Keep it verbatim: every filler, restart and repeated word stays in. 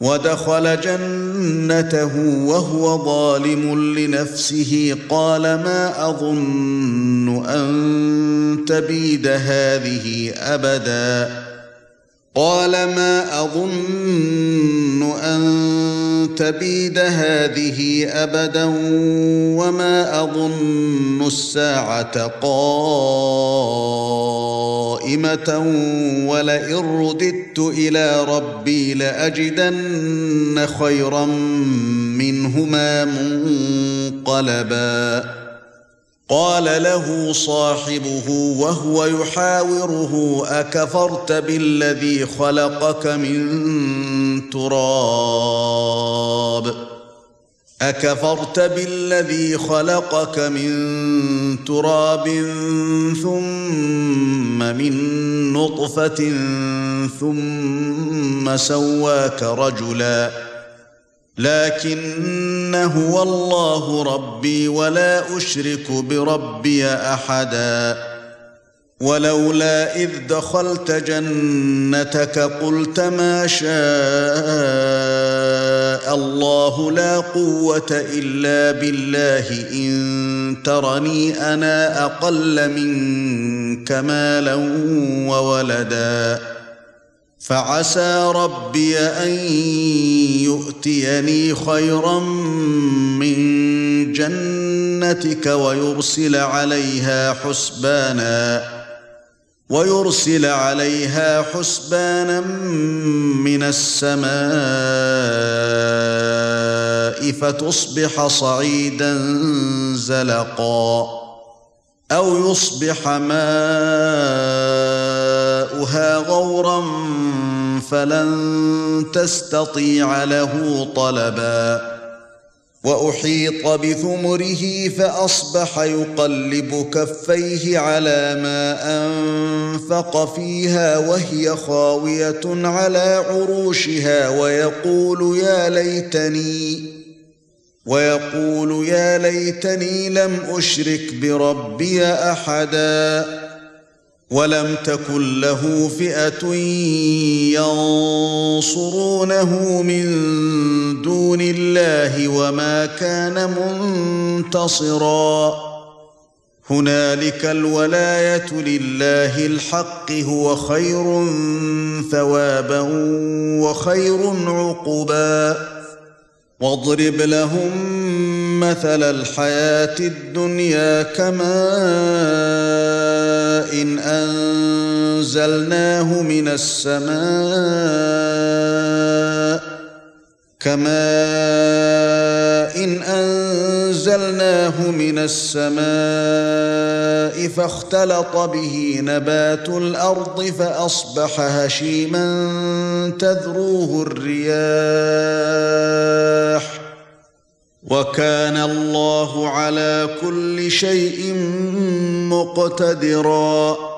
ودخل جنته وهو ظالم لنفسه قال ما أظن أن تبيد هذه أبدا قال ما أظن أن تبيد هذه أبدا وما أظن الساعة قائمة ولئن رددت إلى ربي لأجدن خيرا منهما منقلبا قال له صاحبه وهو يحاوره أكفرت بالذي خلقك من تراب أكفرت بالذي خلقك من تراب ثم من نطفة ثم سواك رجلا لكن هو الله ربي ولا أشرك بربي أحدا ولولا إذ دخلت جنتك قلت ما شاء الله لا قوة إلا بالله إن ترني أنا أقل منك مالا وولدا فعسى ربي أن يؤتيني خيرا من جنتك ويرسل عليها حسبانا ويرسل عليها حسبانا من السماء فتصبح صعيدا زلقا أو يصبح ماؤها غورا فلن تستطيع له طلبا وأحيط بثمره فأصبح يقلب كفيه على ما أنفق فيها وهي خاوية على عروشها ويقول يا ليتني ويقول يا ليتني لم أشرك بربي أحدا ولم تكن له فئة ينصرونه من دون الله وما كان منتصرا هنالك الولاية لله الحق هو خير ثوابا وخير عقبا واضرب لهم مثل الحياة الدنيا كماء إن أنزلناه من السماء كماء إن أنزلناه من السماء فاختلط به نبات الأرض فأصبح هشيما تذروه الرياح وكان الله على كل شيء مقتدرا